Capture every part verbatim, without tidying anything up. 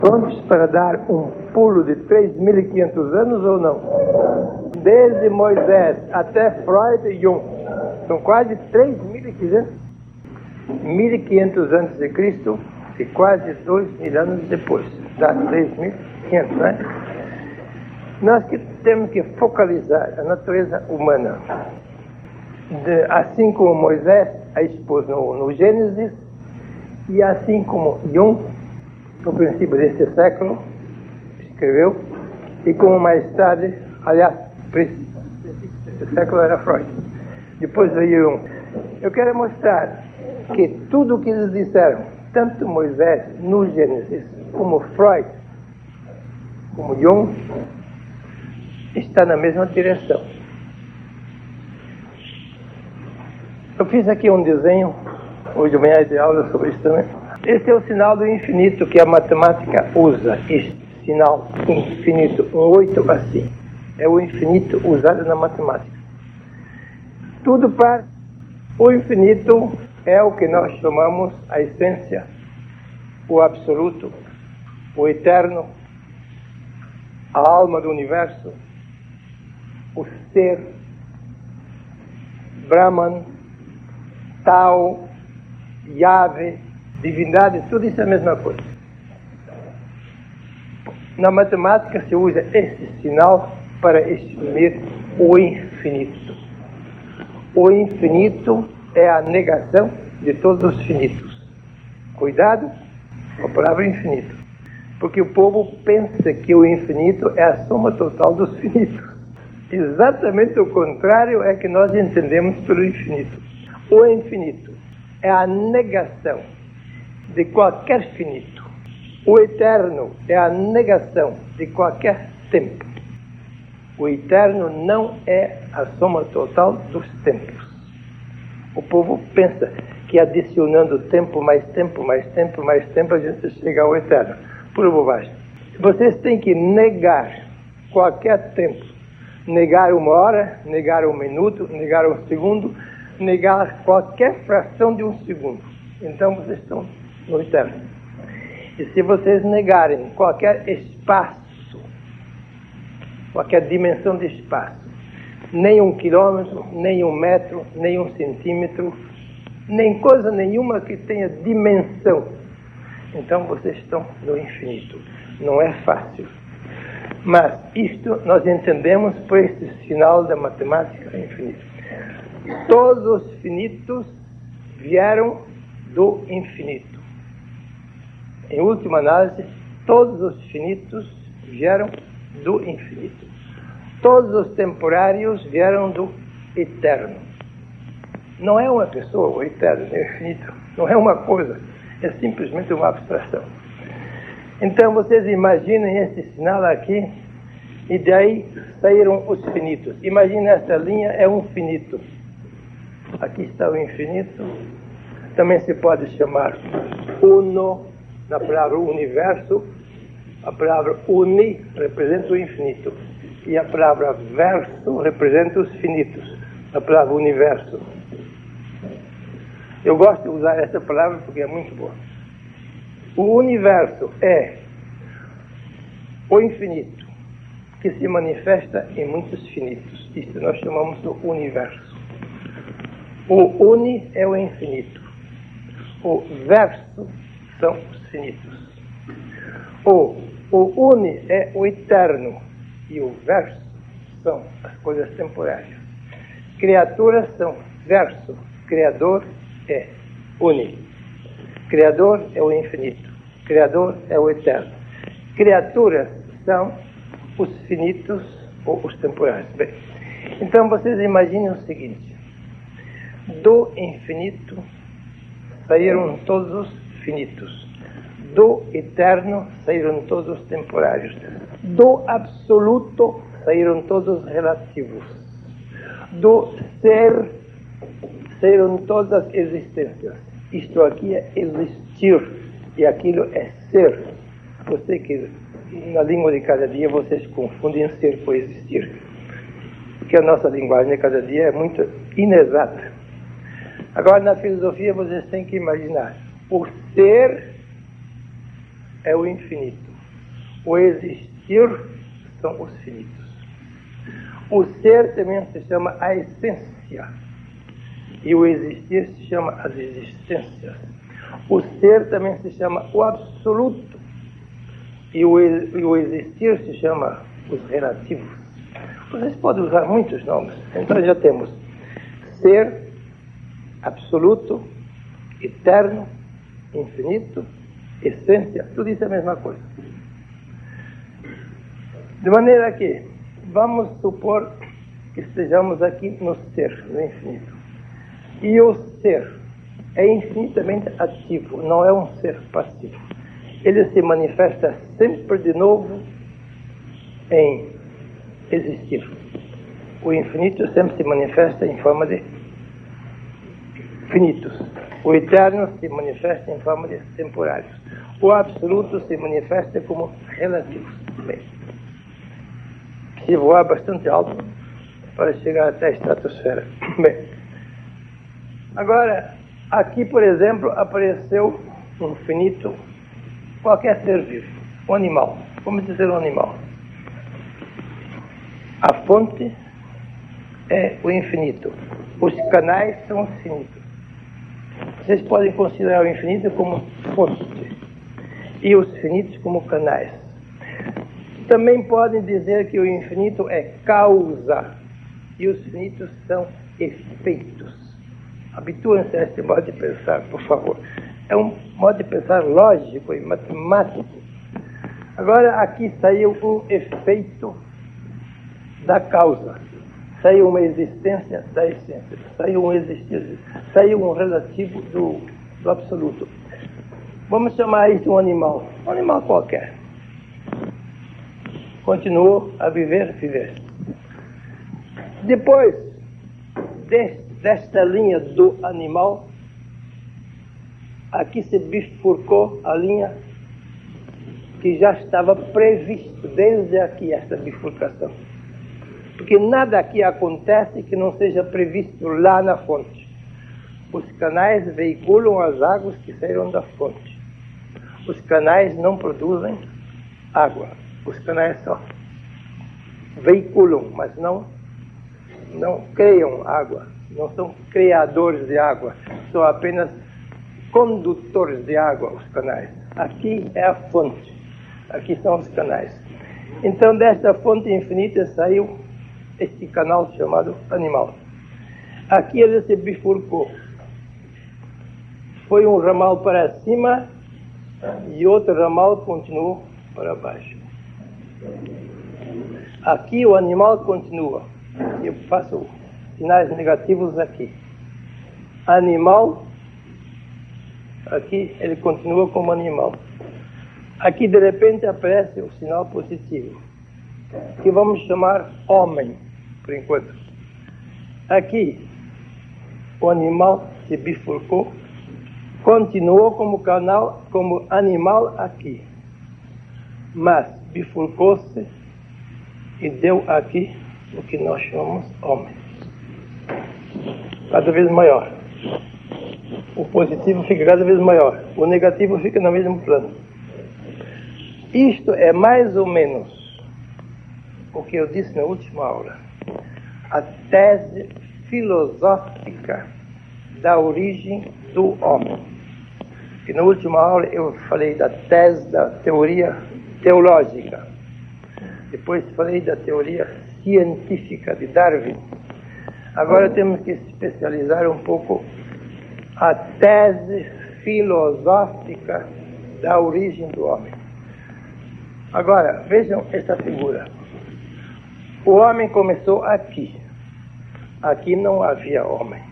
Prontos para dar um pulo de três mil e quinhentos anos ou não? Desde Moisés até Freud e Jung, são quase três mil e quinhentos mil e quinhentos antes de Cristo e quase dois mil anos depois, dá três mil e quinhentos, né? Nós que temos que focalizar a natureza humana. De, assim como Moisés a expôs no, no Gênesis, e assim como Jung, no princípio deste século, escreveu, e como mais tarde, aliás, esse século era Freud. Depois veio Jung. Eu quero mostrar que tudo o que eles disseram, tanto Moisés no Gênesis, como Freud, como Jung, está na mesma direção. Eu fiz aqui um desenho, hoje de manhã de aula sobre isso também. Esse é o sinal do infinito que a matemática usa, esse sinal infinito, um oito assim. É o infinito usado na matemática. Tudo para o infinito é o que nós chamamos a essência, o absoluto, o eterno, a alma do universo, o ser, Brahman, Tao, Yahvé, divindade, tudo isso é a mesma coisa. Na matemática se usa esse sinal para exprimir o infinito. O infinito é a negação de todos os finitos. Cuidado com a palavra infinito, porque o povo pensa que o infinito é a soma total dos finitos. Exatamente o contrário é que nós entendemos pelo infinito. O infinito é a negação de qualquer finito. O eterno é a negação de qualquer tempo. O eterno não é a soma total dos tempos. O povo pensa que adicionando tempo, mais tempo, mais tempo, mais tempo, a gente chega ao eterno. Pura bobagem. Vocês têm que negar qualquer tempo. Negar uma hora, negar um minuto, negar um segundo, negar qualquer fração de um segundo. Então vocês estão no eterno. E se vocês negarem qualquer espaço, qualquer dimensão de espaço, nem um quilômetro, nem um metro, nem um centímetro, nem coisa nenhuma que tenha dimensão, então vocês estão no infinito. Não é fácil. Mas isto nós entendemos por este sinal da matemática infinita. Todos os finitos vieram do infinito. Em última análise, todos os finitos vieram do infinito. Todos os temporários vieram do eterno. Não é uma pessoa, o eterno, o infinito. Não é uma coisa, é simplesmente uma abstração. Então vocês imaginem esse sinal aqui, e daí saíram os finitos. Imaginem essa linha, é um finito. Aqui está o infinito. Também se pode chamar uno, na palavra universo. A palavra uni representa o infinito. E a palavra verso representa os finitos. A palavra universo. Eu gosto de usar essa palavra porque é muito boa. O universo é o infinito que se manifesta em muitos finitos. Isso nós chamamos do universo. O uni é o infinito. O verso são os finitos. O, o uni é o eterno e o verso são as coisas temporárias. Criaturas são verso. Criador é uni. Criador é o infinito. Criador é o eterno. Criaturas são os finitos ou os temporários. Bem, então vocês imaginem o seguinte. Do infinito saíram todos os finitos. Do eterno saíram todos os temporários. Do absoluto saíram todos os relativos. Do ser saíram todas as existências. Isto aqui é existir e aquilo é ser. Você que na língua de cada dia vocês confundem ser com existir. Porque a nossa linguagem de cada dia é muito inexata. Agora na filosofia vocês têm que imaginar. O ser é o infinito. O existir são os finitos. O ser também se chama a essência. E o existir se chama as existências. O ser também se chama o absoluto. E o, e o existir se chama os relativos. Vocês podem usar muitos nomes. Então já temos ser, absoluto, eterno, infinito, essência. Tudo isso é a mesma coisa. De maneira que, vamos supor que estejamos aqui no ser, no infinito. E o ser é infinitamente ativo, não é um ser passivo. Ele se manifesta sempre de novo em existir. O infinito sempre se manifesta em forma de finitos. O eterno se manifesta em forma de temporários. O absoluto se manifesta como relativos. Bem, se voar bastante alto para chegar até a estratosfera. Bem, agora, aqui, por exemplo, apareceu um finito, qualquer ser vivo, um animal. Vamos dizer um animal. A fonte é o infinito. Os canais são os finitos. Vocês podem considerar o infinito como fonte e os finitos como canais. Também podem dizer que o infinito é causa e os finitos são efeitos. Habituem-se a este modo de pensar, por favor. É um modo de pensar lógico e matemático. Agora, aqui saiu um efeito da causa. Saiu uma existência da essência. Saiu um existir, saiu um relativo do, do absoluto. Vamos chamar isso de um animal. Um animal qualquer. Continuou a viver, viver. Depois deste, desta linha do animal, aqui se bifurcou a linha que já estava previsto desde aqui, esta bifurcação. Porque nada aqui acontece que não seja previsto lá na fonte. Os canais veiculam as águas que saíram da fonte. Os canais não produzem água. Os canais só veiculam, mas não, não criam água. Não são criadores de água. São apenas condutores de água, os canais. Aqui é a fonte. Aqui são os canais. Então, desta fonte infinita saiu este canal chamado animal. Aqui ele se bifurcou. Foi um ramal para cima e outro ramal continuou para baixo. Aqui o animal continua. Eu faço sinais negativos aqui. Animal, aqui ele continua como animal. Aqui de repente aparece o sinal positivo, que vamos chamar homem, por enquanto. Aqui o animal se bifurcou, continuou como canal, como animal aqui, mas bifurcou-se e deu aqui o que nós chamamos homem. Cada vez maior. O positivo fica cada vez maior. O negativo fica no mesmo plano. Isto é mais ou menos o que eu disse na última aula. A tese filosófica da origem do homem. E na última aula eu falei da tese da teoria teológica. Depois falei da teoria científica de Darwin. Agora temos que especializar um pouco a tese filosófica da origem do homem. Agora, vejam essa figura. O homem começou aqui. Aqui não havia homem.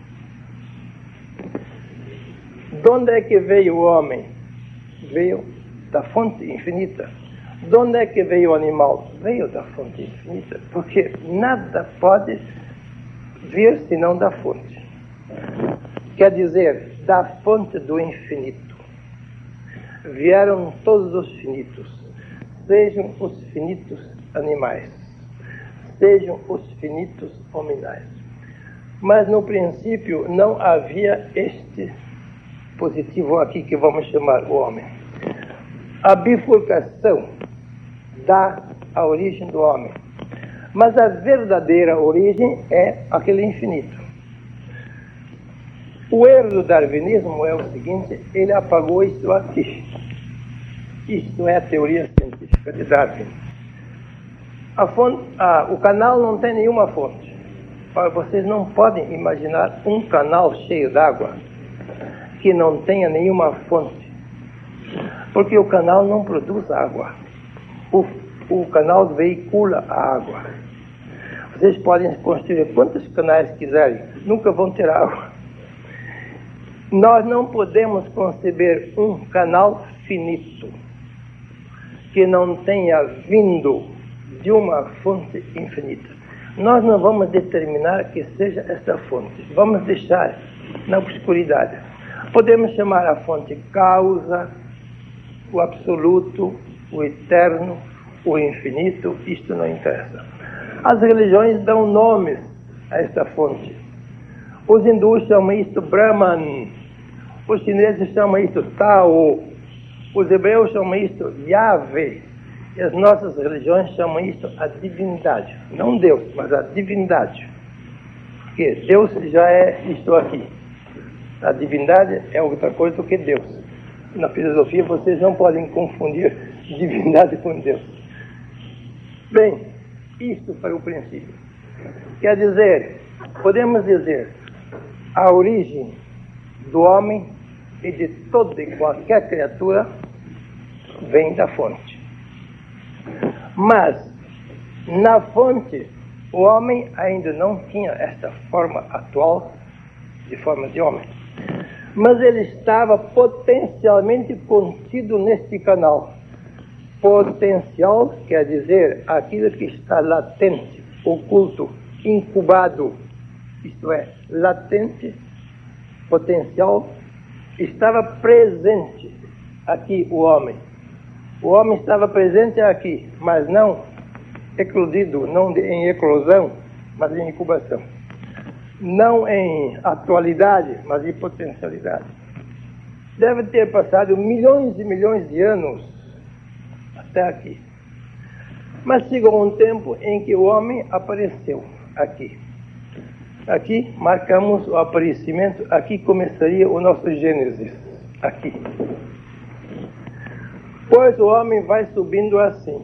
De onde é que veio o homem? Veio da fonte infinita. De onde é que veio o animal? Veio da fonte infinita. Porque nada pode vir senão da fonte. Quer dizer, da fonte do infinito vieram todos os finitos. Sejam os finitos animais, sejam os finitos hominais. Mas no princípio não havia este positivo aqui que vamos chamar o homem. A bifurcação dá a origem do homem. Mas a verdadeira origem é aquele infinito. O erro do darwinismo é o seguinte: ele apagou isso aqui. Isto é a teoria científica de Darwin. A fonte, ah, o canal não tem nenhuma fonte. Vocês não podem imaginar um canal cheio d'água que não tenha nenhuma fonte. Porque o canal não produz água. O, o canal veicula a água. Vocês podem construir quantos canais quiserem, nunca vão ter água. Nós não podemos conceber um canal finito que não tenha vindo de uma fonte infinita. Nós não vamos determinar que seja essa fonte. Vamos deixar na obscuridade. Podemos chamar a fonte causa, o absoluto, o eterno, o infinito. Isto não interessa. As religiões dão nomes a esta fonte. Os hindus chamam isto Brahman. Os chineses chamam isto Tao. Os hebreus chamam isto Yahvé. E as nossas religiões chamam isto a divindade. Não Deus, mas a divindade. Porque Deus já é isto aqui. A divindade é outra coisa do que Deus. Na filosofia vocês não podem confundir divindade com Deus. Bem, isto foi o princípio. Quer dizer, podemos dizer, a origem do homem e de toda e qualquer criatura vem da fonte. Mas, na fonte, o homem ainda não tinha esta forma atual de forma de homem. Mas ele estava potencialmente contido neste canal. Potencial quer dizer aquilo que está latente, oculto, incubado. Isto é, latente, potencial, estava presente aqui o homem. O homem estava presente aqui, mas não eclodido, não de, em eclosão, mas em incubação. Não em atualidade, mas em potencialidade. Deve ter passado milhões e milhões de anos até aqui. Mas chegou um tempo em que o homem apareceu aqui. Aqui marcamos o aparecimento, aqui começaria o nosso Gênesis. Aqui. Pois o homem vai subindo assim.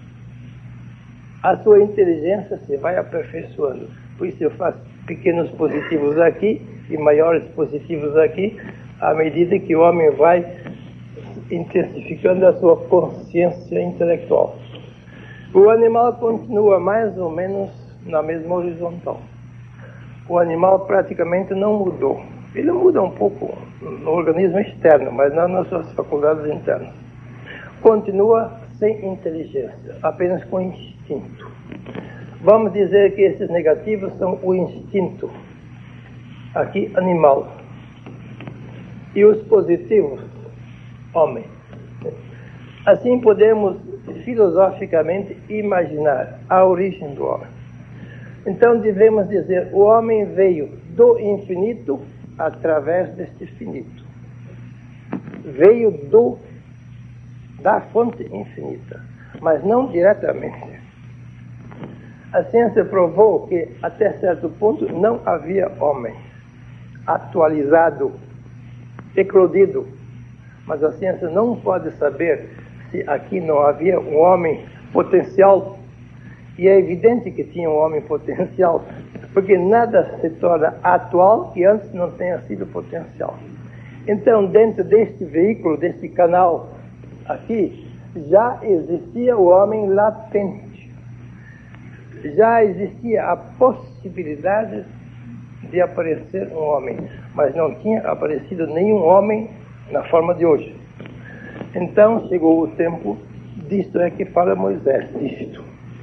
A sua inteligência se vai aperfeiçoando. Por isso eu faço pequenos positivos aqui e maiores positivos aqui, à medida que o homem vai intensificando a sua consciência intelectual. O animal continua mais ou menos na mesma horizontal. O animal praticamente não mudou. Ele muda um pouco no organismo externo, mas não nas suas faculdades internas. Continua sem inteligência, apenas com instinto. Vamos dizer que esses negativos são o instinto, aqui animal, e os positivos, homem. Assim podemos filosoficamente imaginar a origem do homem. Então devemos dizer, o homem veio do infinito através deste finito. Veio do da fonte infinita, mas não diretamente. A ciência provou que, até certo ponto, não havia homem atualizado, eclodido. Mas a ciência não pode saber se aqui não havia um homem potencial. E é evidente que tinha um homem potencial, porque nada se torna atual que antes não tenha sido potencial. Então, dentro deste veículo, deste canal aqui, já existia o homem latente. Já existia a possibilidade de aparecer um homem, mas não tinha aparecido nenhum homem na forma de hoje. Então chegou o tempo disto é que fala Moisés, disto.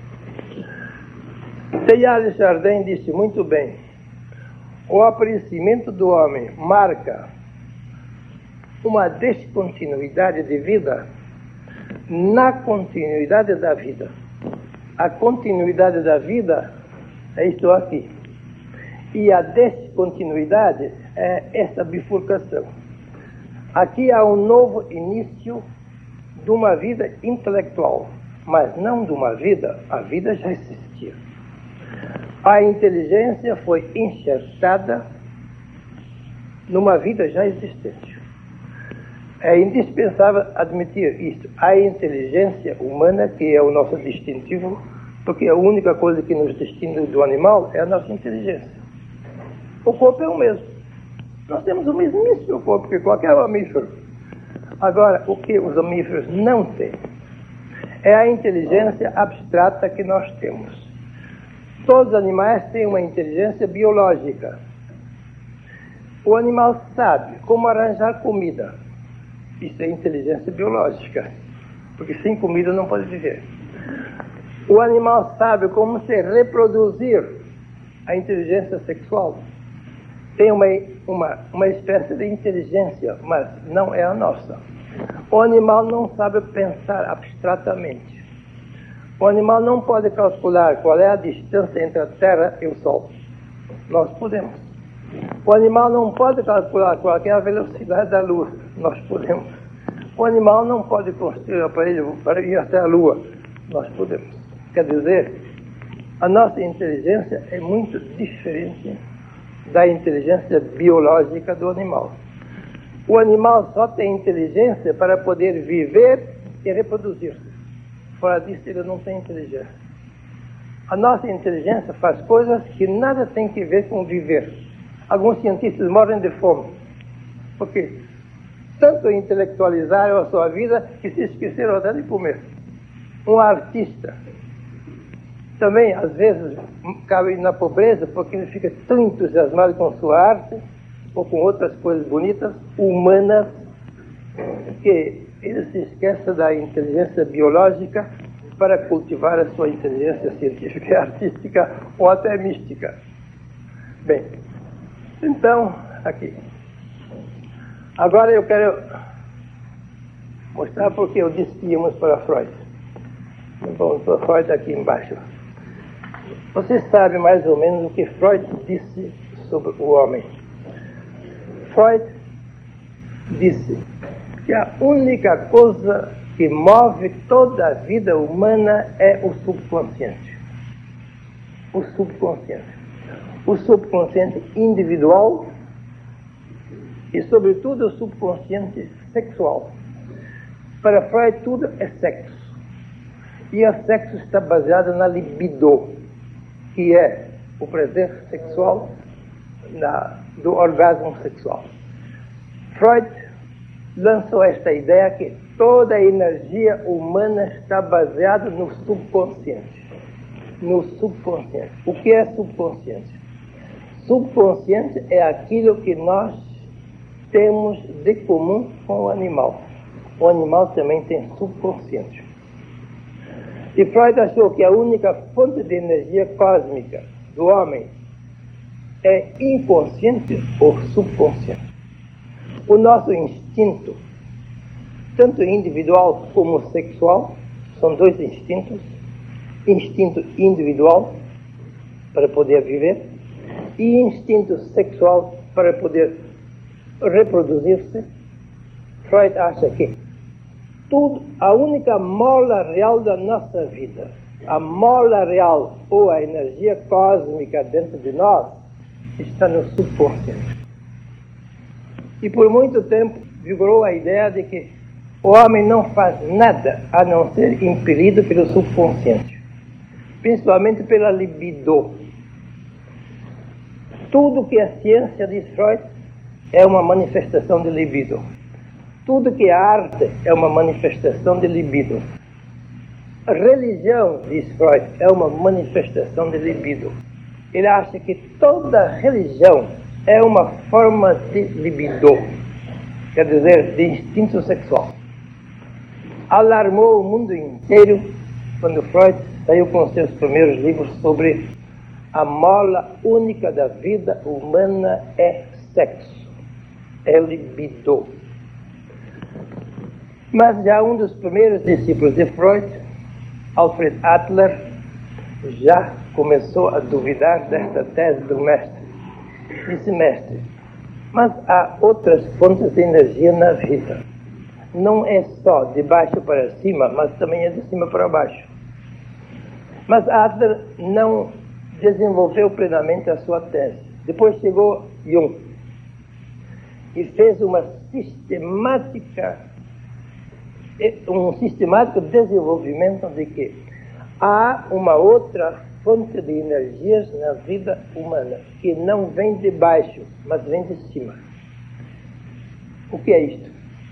Teilhard de Chardin disse muito bem, o aparecimento do homem marca uma descontinuidade de vida na continuidade da vida. A continuidade da vida é isto aqui. E a descontinuidade é essa bifurcação. Aqui há um novo início de uma vida intelectual. mas não de uma vida. A vida já existia. A inteligência foi enxertada numa vida já existente. É indispensável admitir isto. A inteligência humana, que é o nosso distintivo, porque a única coisa que nos distingue do animal é a nossa inteligência. O corpo é o mesmo. Nós temos o mesmíssimo corpo que qualquer mamífero. Agora, o que os mamíferos não têm é a inteligência abstrata que nós temos. Todos os animais têm uma inteligência biológica. O animal sabe como arranjar comida. Isso é inteligência biológica, porque sem comida não pode viver. O animal sabe como se reproduzir. A inteligência sexual tem uma, uma, uma espécie de inteligência, mas não é a nossa. O animal não sabe pensar abstratamente. O animal não pode calcular qual é a distância entre a Terra e o Sol. Nós podemos. O animal não pode calcular qual é a velocidade da luz. Nós podemos. O animal não pode construir um aparelho para ir até a Lua. Nós podemos. Quer dizer, a nossa inteligência é muito diferente da inteligência biológica do animal. O animal só tem inteligência para poder viver e reproduzir-se. Fora disso, ele não tem inteligência. A nossa inteligência faz coisas que nada tem que ver com viver. Alguns cientistas morrem de fome. Porque tanto intelectualizaram a sua vida que se esqueceram até de comer. Um artista também, às vezes, cabe na pobreza porque ele fica tão entusiasmado com sua arte ou com outras coisas bonitas, humanas, que ele se esquece da inteligência biológica para cultivar a sua inteligência científica, artística ou até mística. Bem, então, aqui. Agora eu quero mostrar porque eu disse que íamos para Freud. Vamos para Freud aqui embaixo. Você sabe mais ou menos o que Freud disse sobre o homem. Freud disse que a única coisa que move toda a vida humana é o subconsciente. O subconsciente. O subconsciente individual e, sobretudo, o subconsciente sexual. Para Freud, tudo é sexo. E o sexo está baseado na libido, que é o prazer sexual na, do orgasmo sexual. Freud lançou esta ideia que toda a energia humana está baseada no subconsciente. No subconsciente. O que é subconsciente? Subconsciente é aquilo que nós temos de comum com o animal. O animal também tem subconsciente. E Freud achou que a única fonte de energia cósmica do homem é inconsciente ou subconsciente. O nosso instinto, tanto individual como sexual, são dois instintos. Instinto individual, para poder viver, e instinto sexual, para poder reproduzir-se. Freud acha que tudo, a única mola real da nossa vida, a mola real ou a energia cósmica dentro de nós, está no subconsciente. E por muito tempo vigorou a ideia de que o homem não faz nada a não ser impelido pelo subconsciente, principalmente pela libido. Tudo que a ciência, diz Freud, é uma manifestação de libido. Tudo que a arte é uma manifestação de libido. A religião, diz Freud, é uma manifestação de libido. Ele acha que toda religião é uma forma de libido, quer dizer, de instinto sexual. Alarmou o mundo inteiro quando Freud saiu com seus primeiros livros sobre a mola única da vida humana é sexo, é libido. Mas já um dos primeiros discípulos de Freud, Alfred Adler, já começou a duvidar desta tese do mestre. Disse, mestre, mas há outras fontes de energia na vida. não é só de baixo para cima, mas também é de cima para baixo. Mas Adler não desenvolveu plenamente a sua tese. Depois chegou Jung e fez uma sistemática, um sistemático desenvolvimento de que há uma outra fonte de energias na vida humana que não vem de baixo, mas vem de cima. O que é isto?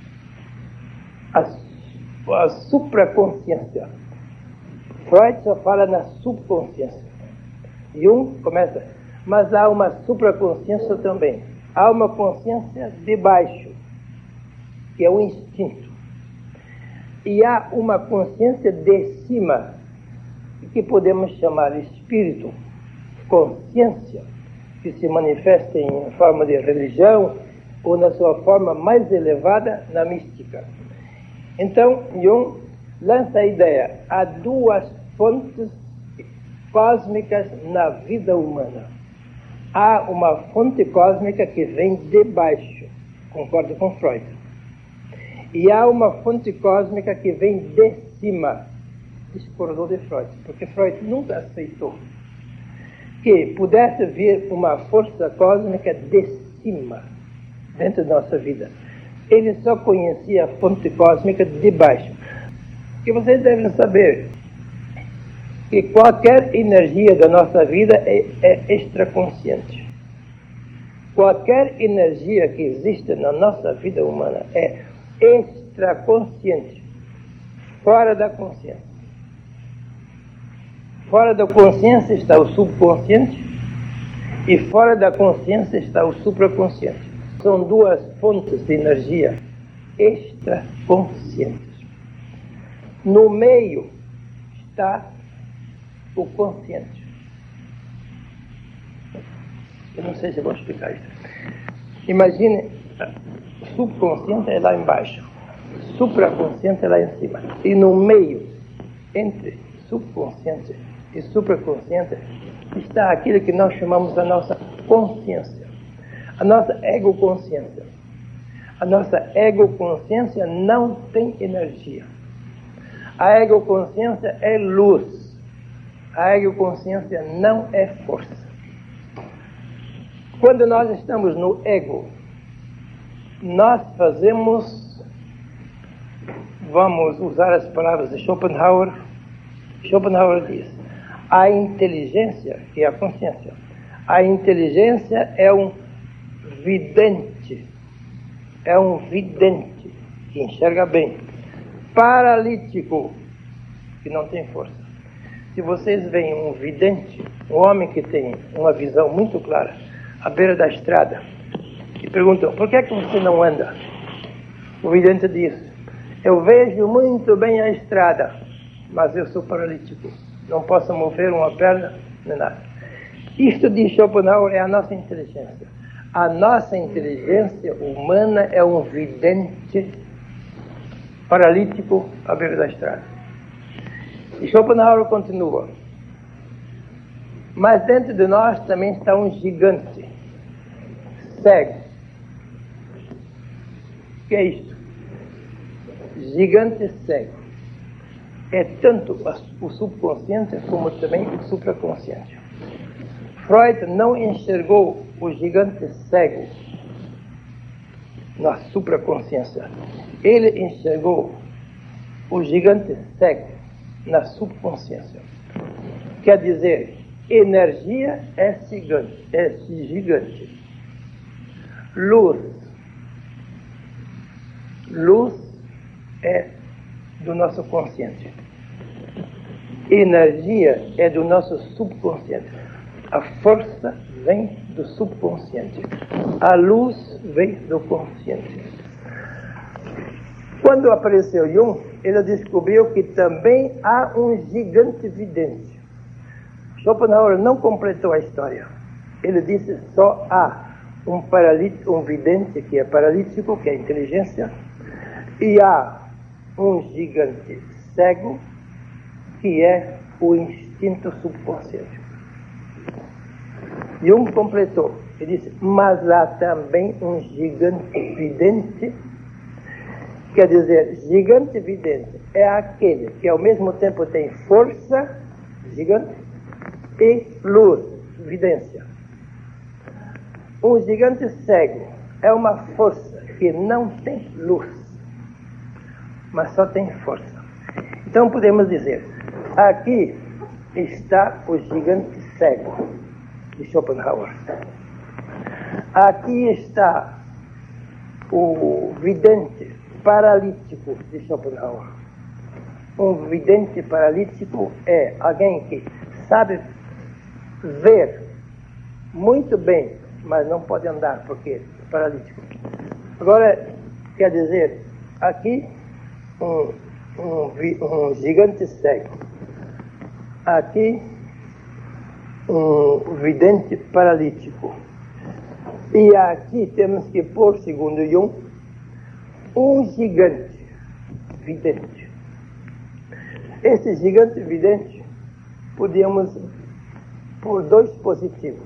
A, a supraconsciência. Freud só fala na subconsciência. Jung começa, mas há uma supraconsciência também. Há uma consciência de baixo, que é o instinto. E há uma consciência de cima, que podemos chamar espírito, consciência, que se manifesta em forma de religião ou na sua forma mais elevada na mística. Então, Jung lança a ideia: há duas fontes cósmicas na vida humana. Há uma fonte cósmica que vem de baixo, concordo com Freud. E há uma fonte cósmica que vem de cima, discordou de Freud, porque Freud nunca aceitou que pudesse vir uma força cósmica de cima dentro da nossa vida. Ele só conhecia a fonte cósmica de baixo. Que vocês devem saber que qualquer energia da nossa vida é, é extraconsciente. Qualquer energia que existe na nossa vida humana é extraconsciente, fora da consciência. Fora da consciência está o subconsciente e fora da consciência está o supraconsciente. São duas fontes de energia extraconscientes. No meio está o consciente. Eu não sei se vou explicar isso. Imagine, o subconsciente é lá embaixo, o supraconsciente é lá em cima. E no meio, entre subconsciente e supraconsciente, está aquilo que nós chamamos a nossa consciência, a nossa egoconsciência. A nossa egoconsciência não tem energia. A egoconsciência é luz. A egoconsciência não é força. Quando nós estamos no ego, nós fazemos, vamos usar as palavras de Schopenhauer. Schopenhauer diz: a inteligência, que é a consciência, a inteligência é um vidente, é um vidente que enxerga bem, paralítico, que não tem força. Se vocês veem um vidente, um homem que tem uma visão muito clara, à beira da estrada, e perguntam: por que é que você não anda? O vidente diz: eu vejo muito bem a estrada, mas eu sou paralítico, não posso mover uma perna, nem nada. Isto de Schopenhauer é a nossa inteligência. A nossa inteligência humana é um vidente paralítico à beira da estrada. E Schopenhauer continua: mas dentro de nós também está um gigante cego. O que é isto? Gigante cego. É tanto o subconsciente como também o supraconsciente. Freud não enxergou o gigante cego na supraconsciência. Ele enxergou o gigante cego na subconsciência. Quer dizer, energia é gigante, é gigante. Luz. Luz é do nosso consciente. Energia é do nosso subconsciente. A força vem do subconsciente. A luz vem do consciente. Quando apareceu Jung, ele descobriu que também há um gigante vidente. Schopenhauer não completou a história. Ele disse: só há um, paralítico, um vidente que é paralítico, que é a inteligência, e há um gigante cego, que é o instinto subconsciente. Jung completou. Ele disse: mas há também um gigante vidente, Quer dizer, gigante vidente é aquele que ao mesmo tempo tem força, gigante, e luz, vidência. Um gigante cego é uma força que não tem luz, mas só tem força. Então podemos dizer, aqui está o gigante cego de Schopenhauer. Aqui está o vidente paralítico de Schopenhauer. Um vidente paralítico é alguém que sabe ver muito bem, mas não pode andar porque é paralítico. Agora, quer dizer, aqui um, um, um gigante cego. Aqui um vidente paralítico. E aqui temos que pôr, segundo Jung, um gigante vidente. Esse gigante vidente podíamos pôr dois positivos.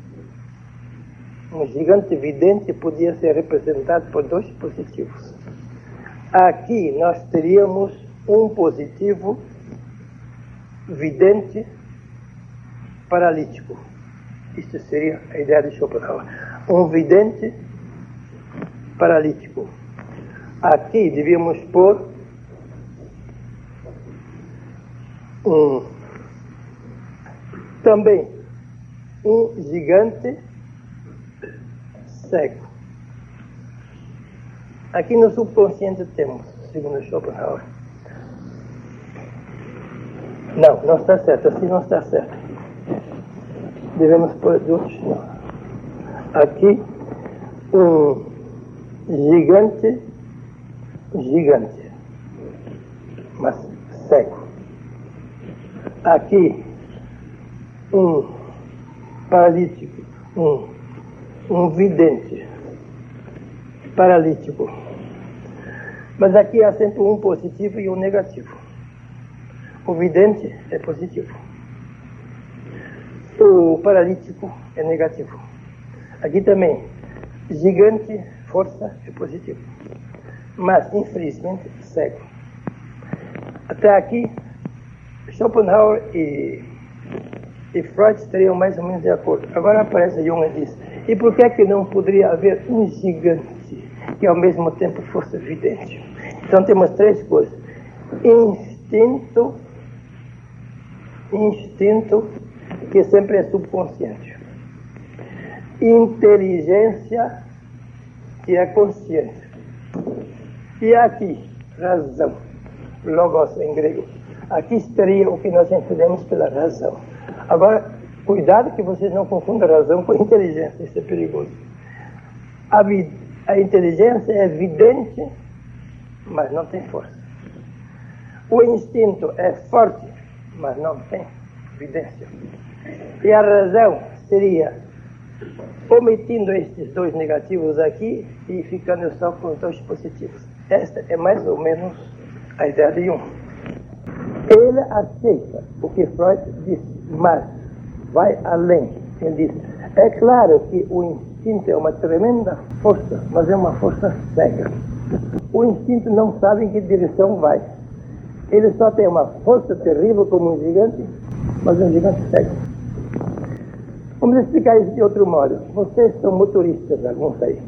Um gigante vidente podia ser representado por dois positivos. Aqui nós teríamos um positivo vidente paralítico. Isso seria a ideia de Schopenhauer. Um vidente paralítico. Aqui devíamos pôr um, também um gigante cego. Aqui no subconsciente temos, segundo Schopenhauer. Não, não está certo, assim não está certo. Devemos pôr dois, não. Aqui um gigante, gigante, mas cego. Aqui um paralítico, um, um vidente paralítico. Mas aqui acento um positivo e um negativo. O vidente é positivo. O paralítico é negativo. Aqui também, gigante, força é positivo. Mas, infelizmente, cego. Até aqui, Schopenhauer e, e Freud estariam mais ou menos de acordo. Agora aparece Jung e diz, e por que é que não poderia haver um gigante que ao mesmo tempo fosse vidente? Então temos três coisas. Instinto, instinto, que sempre é subconsciente. Inteligência, que é consciente. E aqui, razão, logos em grego. Aqui estaria o que nós entendemos pela razão. Agora, cuidado que vocês não confundam razão com inteligência, isso é perigoso. A, a inteligência é vidente, mas não tem força. O instinto é forte, mas não tem vidência. E a razão seria omitindo estes dois negativos aqui e ficando só com os dois positivos. Esta é mais ou menos a ideia de Jung. Ele aceita o que Freud disse, mas vai além. Ele diz, é claro que o instinto é uma tremenda força, mas é uma força cega. O instinto não sabe em que direção vai. Ele só tem uma força terrível como um gigante, mas é um gigante cego. Vamos explicar isso de outro modo. Vocês são motoristas, alguns aí.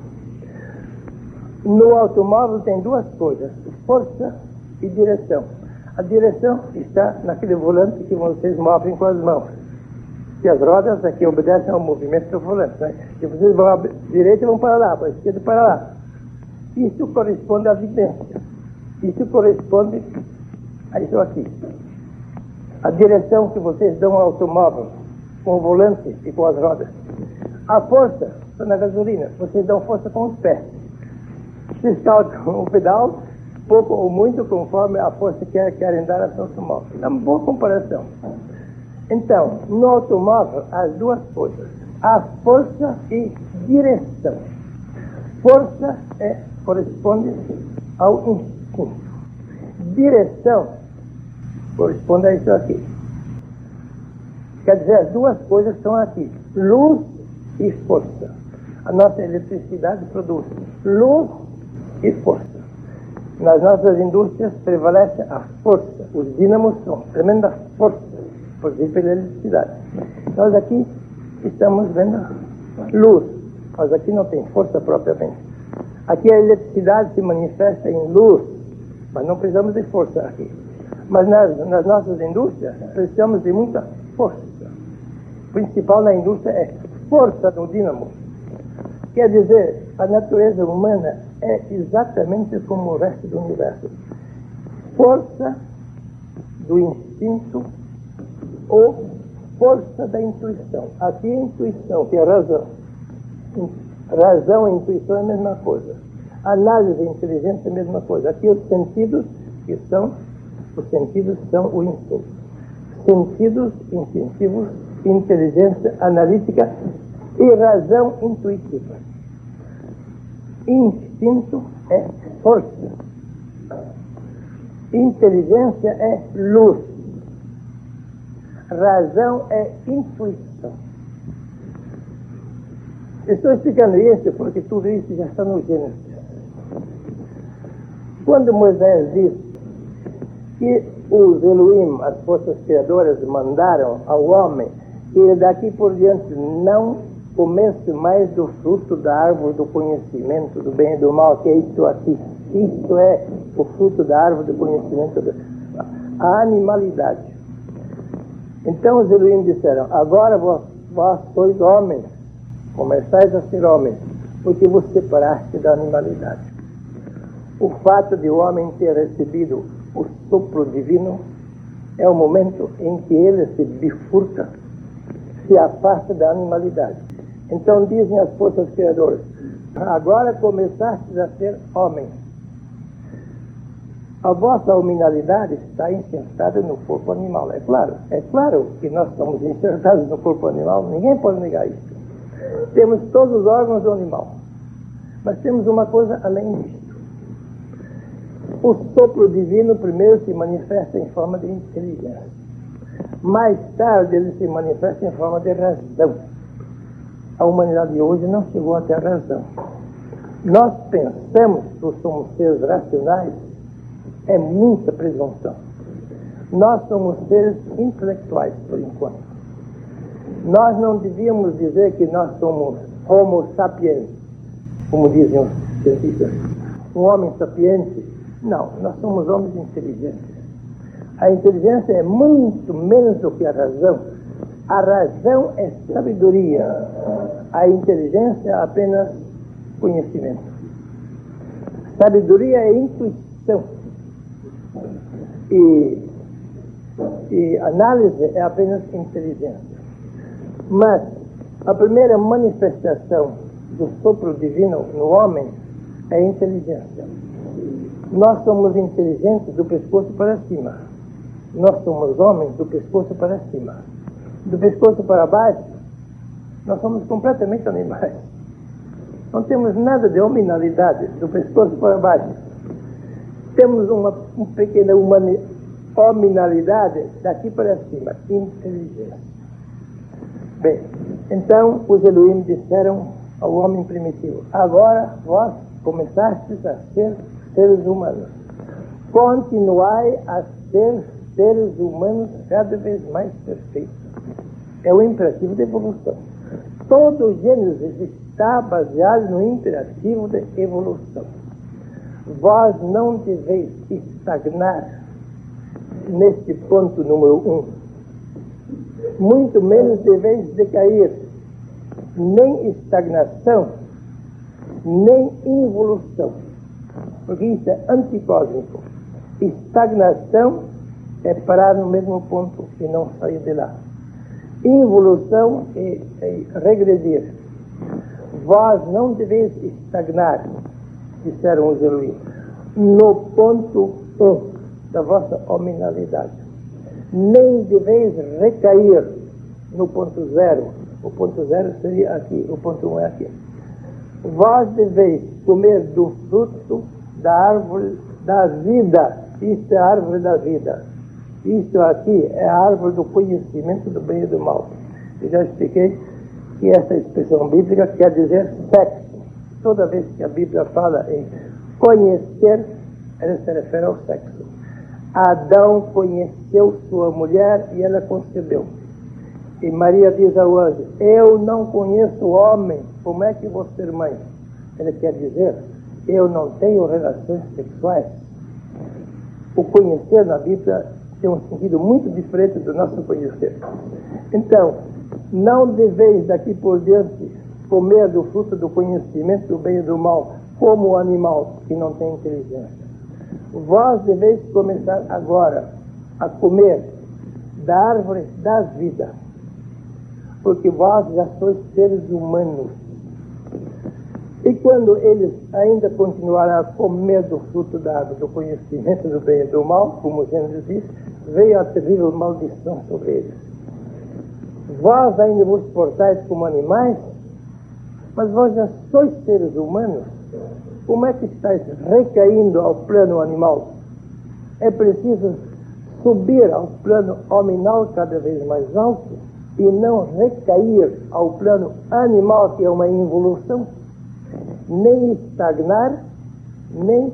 No automóvel tem duas coisas, força e direção. A direção está naquele volante que vocês movem com as mãos. E as rodas aqui obedecem ao movimento do volante. Né? E vocês vão à direita e vão para lá, para a esquerda e para lá. Isso corresponde à vidência. Isso corresponde a isso aqui. A direção que vocês dão ao automóvel, com o volante e com as rodas. A força está na gasolina. Vocês dão força com os pés. Vocês calcam o pedal, pouco ou muito, conforme a força que querem dar ao seu automóvel. É uma boa comparação. Então, no automóvel, as duas coisas. A força e direção. Força é, corresponde ao instinto. Direção corresponde a isso aqui. Quer dizer, as duas coisas estão aqui. Luz e força. A nossa eletricidade produz luz e força. Nas nossas indústrias prevalece a força. Os dínamos são tremenda força, por exemplo, pela eletricidade. Nós aqui estamos vendo luz, mas aqui não tem força propriamente. Aqui a eletricidade se manifesta em luz, mas não precisamos de força aqui. Mas nas, nas nossas indústrias precisamos de muita força. O principal na indústria é força do dínamo. Quer dizer, a natureza humana é exatamente como o resto do universo. Força do instinto ou força da intuição. Aqui a intuição, que é a razão. Razão e intuição é a mesma coisa. Análise e inteligência é a mesma coisa. Aqui os sentidos, que são, os sentidos são o instinto. Sentidos instintivos, inteligência analítica e razão intuitiva. Instinto é força. Inteligência é luz. Razão é intuição. Estou explicando isso porque tudo isso já está no Gênesis. Quando Moisés diz que os Elohim, as forças criadoras, mandaram ao homem que ele daqui por diante não comece mais do fruto da árvore do conhecimento do bem e do mal, que é isso aqui. Isto é o fruto da árvore do conhecimento do... a animalidade. Então os Elohim disseram: agora vós, vós sois homens, começais a ser homens, porque vos separaste da animalidade. O fato de o homem ter recebido o sopro divino é o momento em que ele se bifurca, se afasta da animalidade. Então dizem as forças criadoras: agora começastes a ser homens. A vossa hominalidade está insertada no corpo animal. É claro, é claro que nós estamos insertados no corpo animal, ninguém pode negar isso. Temos todos os órgãos do animal, mas temos uma coisa além disso. O sopro divino primeiro se manifesta em forma de inteligência. Mais tarde ele se manifesta em forma de razão. A humanidade de hoje não chegou até a razão. Nós pensamos que somos seres racionais, é muita presunção. Nós somos seres intelectuais, por enquanto. Nós não devíamos dizer que nós somos homo sapiens, como dizem os cientistas, um homem sapiente. Não, nós somos homens inteligentes. A inteligência é muito menos do que a razão. A razão é sabedoria. A inteligência é apenas conhecimento. Sabedoria é intuição. E, e análise é apenas inteligência. Mas a primeira manifestação do sopro divino no homem é inteligência. Nós somos inteligentes do pescoço para cima. Nós somos homens do pescoço para cima. Do pescoço para baixo, nós somos completamente animais. Não temos nada de hominalidade do pescoço para baixo. Temos uma, uma pequena humani, hominalidade daqui para cima, inteligência. Bem, então os Elohim disseram ao homem primitivo: agora vós começastes a ser seres humanos. Continuai a ser seres humanos cada vez mais perfeitos. É o imperativo de evolução. Todo o Gênesis está baseado no imperativo de evolução. Vós não deveis estagnar neste ponto número um. Muito menos deveis decair. Nem estagnação, nem involução. Porque isso é anticósmico. Estagnação é parar no mesmo ponto e não sair de lá. Involução é, é regredir. Vós não deveis estagnar, disseram os Elohim, no ponto um da vossa hominalidade. Nem deveis recair no ponto zero. O ponto zero seria aqui, o ponto um é aqui. Vós deveis comer do fruto da árvore da vida. Isto é a árvore da vida. Isto aqui é a árvore do conhecimento do bem e do mal. Eu já expliquei que essa expressão bíblica quer dizer sexo. Toda vez que a Bíblia fala em conhecer, Ela se refere ao sexo. Adão conheceu sua mulher e ela concebeu. E Maria diz ao anjo: eu não conheço o homem, como é que vou ser mãe? Ele quer dizer: eu não tenho relações sexuais. O conhecer na Bíblia tem um sentido muito diferente do nosso conhecer. Então, não deveis daqui por diante comer do fruto do conhecimento do bem e do mal, como o animal que não tem inteligência. Vós deveis começar agora a comer da árvore da vida, porque vós já sois seres humanos. E quando eles ainda continuaram a comer do fruto da árvore do conhecimento do bem e do mal, como Gênesis diz, veio a terrível maldição sobre eles. Vós ainda vos portais como animais, mas vós já sois seres humanos. Como é que estáis recaindo ao plano animal? É preciso subir ao plano hominal cada vez mais alto e não recair ao plano animal, que é uma involução, nem estagnar, nem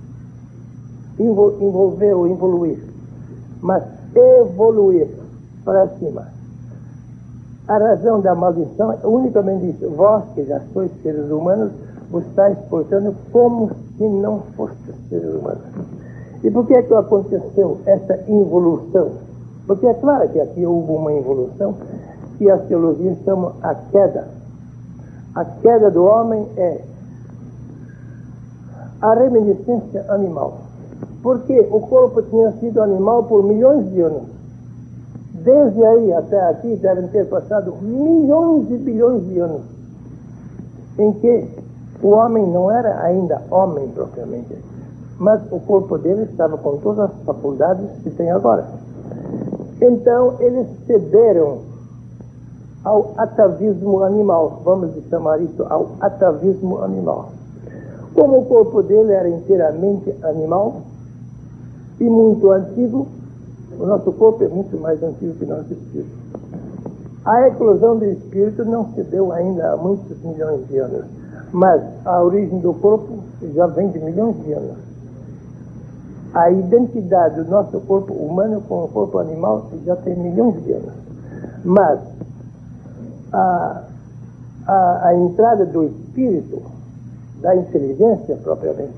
envolver ou evoluir, mas evoluir para cima. A razão da maldição é unicamente isso: vós que já sois seres humanos, vos estáis portando como se não fostes seres humanos. E por que é que aconteceu essa involução? Porque é claro que aqui houve uma involução que as teologias chamam a queda. A queda do homem é a reminiscência animal. Porque o corpo tinha sido animal por milhões de anos. Desde aí até aqui devem ter passado milhões e bilhões de anos em que o homem não era ainda homem propriamente, mas o corpo dele estava com todas as faculdades que tem agora. Então eles cederam ao atavismo animal, vamos chamar isso ao atavismo animal. Como o corpo dele era inteiramente animal e muito antigo, o nosso corpo é muito mais antigo que o nosso espírito. A eclosão do espírito não se deu ainda há muitos milhões de anos, mas a origem do corpo já vem de milhões de anos. A identidade do nosso corpo humano com o corpo animal já tem milhões de anos. Mas a, a, a entrada do espírito, da inteligência propriamente,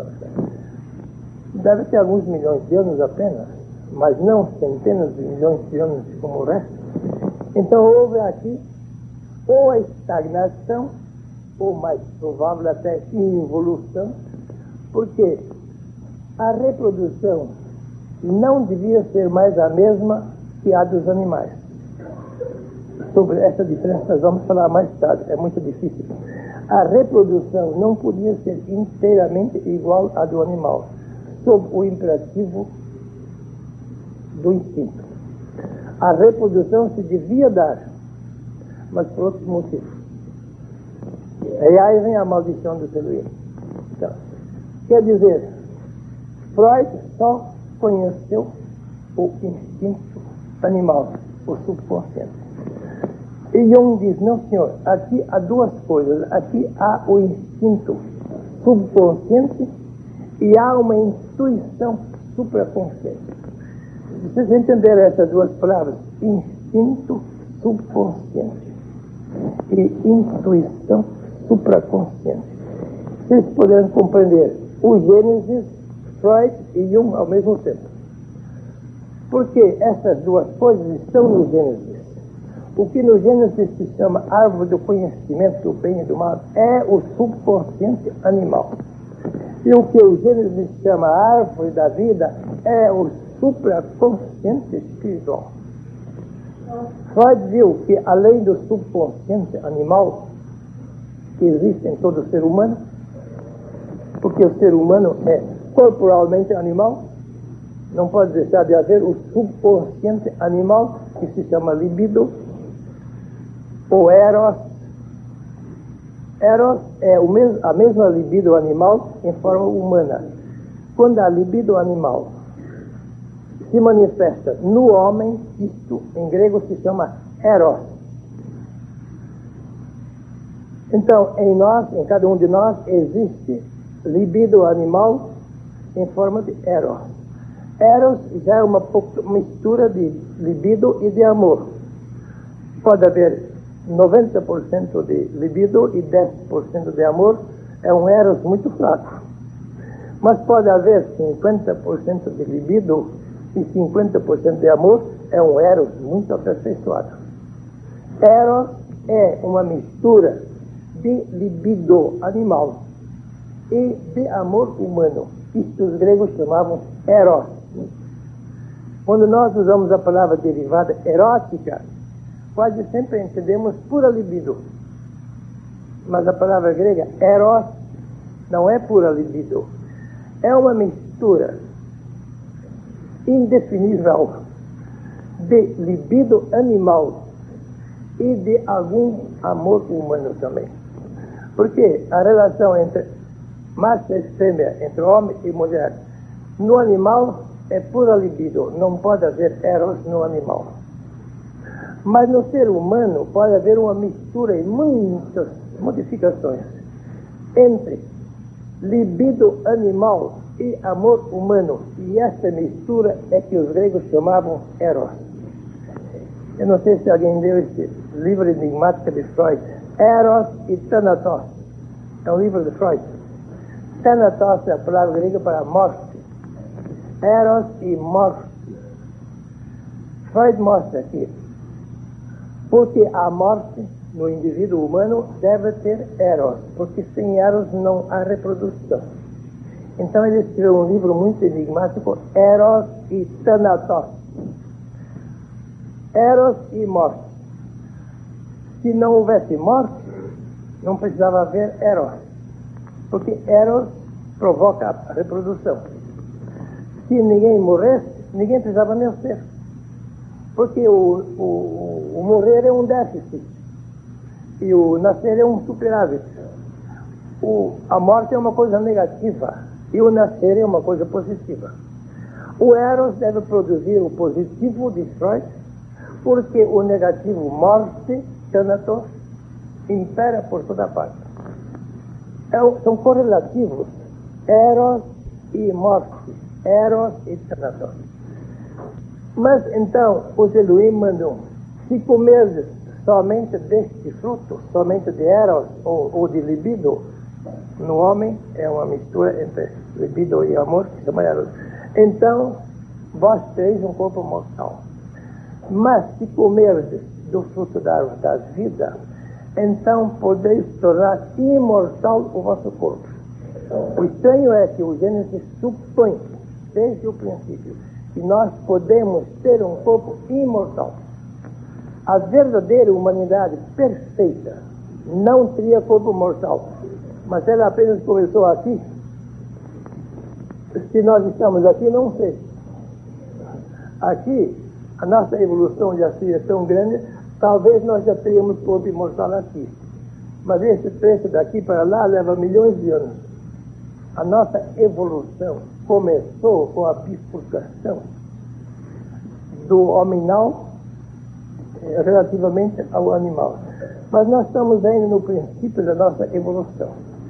deve ter alguns milhões de anos apenas, mas não centenas de milhões de anos como o resto. Então houve aqui ou a estagnação, ou mais provável até involução, porque a reprodução não devia ser mais a mesma que a dos animais. Sobre essa diferença nós vamos falar mais tarde, é muito difícil. A reprodução não podia ser inteiramente igual à do animal, sob o imperativo do instinto. A reprodução se devia dar, mas por outros motivos. E aí vem a maldição do Elohim. Então, quer dizer, Freud só conheceu o instinto animal, o subconsciente. E Jung diz: não, senhor, aqui há duas coisas. Aqui há o instinto subconsciente e há uma intuição supraconsciente. Vocês entenderam essas duas palavras? Instinto subconsciente e intuição supraconsciente. Vocês poderão compreender o Gênesis, Freud e Jung ao mesmo tempo. Porque essas duas coisas estão no Gênesis. O que no Gênesis se chama árvore do conhecimento do bem e do mal é o subconsciente animal. E o que o Gênesis chama árvore da vida é o supraconsciente espiritual. Freud viu que além do subconsciente animal que existe em todo ser humano, porque o ser humano é corporalmente animal, não pode deixar de haver o subconsciente animal que se chama libido ou eros. Eros é o mesmo, a mesma libido animal em forma humana. Quando a libido animal se manifesta no homem, isto em grego se chama eros. Então, em nós, em cada um de nós, existe libido animal em forma de eros. Eros já é uma mistura de libido e de amor. Pode haver noventa por cento de libido e dez por cento de amor, é um eros muito fraco. Mas pode haver cinquenta por cento de libido e cinquenta por cento de amor, é um eros muito aperfeiçoado. Eros é uma mistura de libido animal e de amor humano. Isto os gregos chamavam eros. Quando nós usamos a palavra derivada erótica, quase sempre entendemos pura libido. Mas a palavra grega eros não é pura libido. É uma mistura indefinível de libido animal e de algum amor humano também. Porque a relação entre macho e fêmea, entre homem e mulher, no animal é pura libido, não pode haver eros no animal. Mas no ser humano pode haver uma mistura e muitas modificações entre libido animal e amor humano. E essa mistura é que os gregos chamavam eros. Eu não sei se alguém leu esse livro enigmático de Freud, Eros e Thanatos. É um livro de Freud. Thanatos é a palavra grega para morte. Eros e morte. Freud mostra aqui porque a morte no indivíduo humano deve ter eros, porque sem eros não há reprodução. Então ele escreveu um livro muito enigmático, Eros e Thanatos. Eros e morte. Se não houvesse morte, não precisava haver eros, porque eros provoca a reprodução. Se ninguém morresse, ninguém precisava nascer, porque o, o, o morrer é um déficit e o nascer é um superávit. O, a morte é uma coisa negativa e o nascer é uma coisa positiva. O eros deve produzir o positivo de Freud, porque o negativo, morte, thanatos, impera por toda parte. É, são correlativos, eros e morte, eros e thanatos. Mas então os Elohim mandam, se comerdes somente deste fruto, somente de eros ou, ou de libido, no homem é uma mistura entre libido e amor, que chama eros. Então vós tereis um corpo mortal. Mas se comerdes do fruto da árvore da vida, então podeis tornar imortal o vosso corpo. O estranho é que o Gênesis supõe, desde o princípio, que nós podemos ter um corpo imortal. A verdadeira humanidade perfeita não teria corpo mortal, mas ela apenas começou aqui. Se nós estamos aqui, não sei. Aqui, a nossa evolução já seria tão grande, talvez nós já teríamos corpo imortal aqui. Mas esse trecho daqui para lá leva milhões de anos. A nossa evolução começou com a bifurcação do hominal eh, relativamente ao animal. Mas nós estamos ainda no princípio da nossa evolução.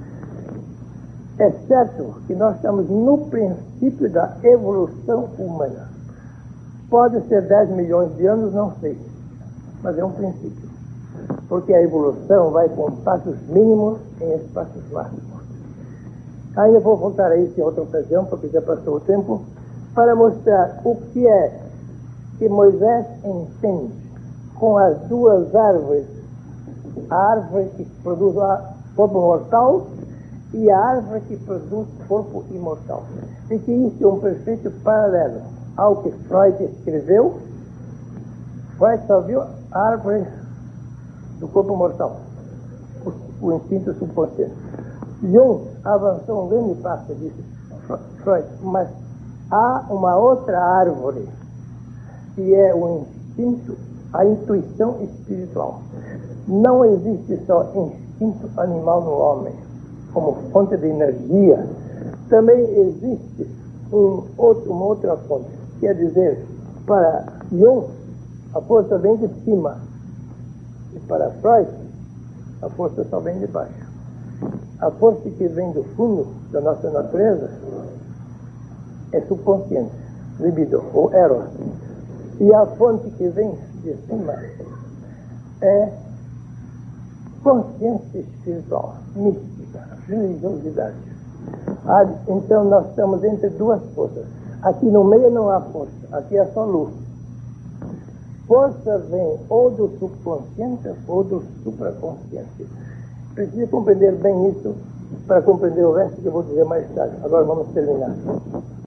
É certo que nós estamos no princípio da evolução humana. Pode ser dez milhões de anos, não sei, mas é um princípio. Porque a evolução vai com passos mínimos em espaços máximos. Ainda vou voltar a isso em outra ocasião, porque já passou o tempo, para mostrar o que é que Moisés entende com as duas árvores, a árvore que produz corpo mortal e a árvore que produz corpo imortal. E que isso é um perfeito paralelo ao que Freud escreveu. Freud só viu a árvore do corpo mortal, o, o instinto subconsciente. Jung avançou um grande passo, disse Freud, mas há uma outra árvore, que é o instinto, a intuição espiritual. Não existe só instinto animal no homem, como fonte de energia. Também existe um outro, uma outra fonte. Quer dizer, para Jung, a força vem de cima. E para Freud, a força só vem de baixo. A força que vem do fundo da nossa natureza é subconsciente, libido, ou eros. E a fonte que vem de cima é consciência espiritual, mística, religiosidade. Ah, então nós estamos entre duas forças. Aqui no meio não há força, aqui é só luz. Força vem ou do subconsciente ou do supraconsciente. Precisa compreender bem isso para compreender o resto que eu vou dizer mais tarde. Agora vamos terminar.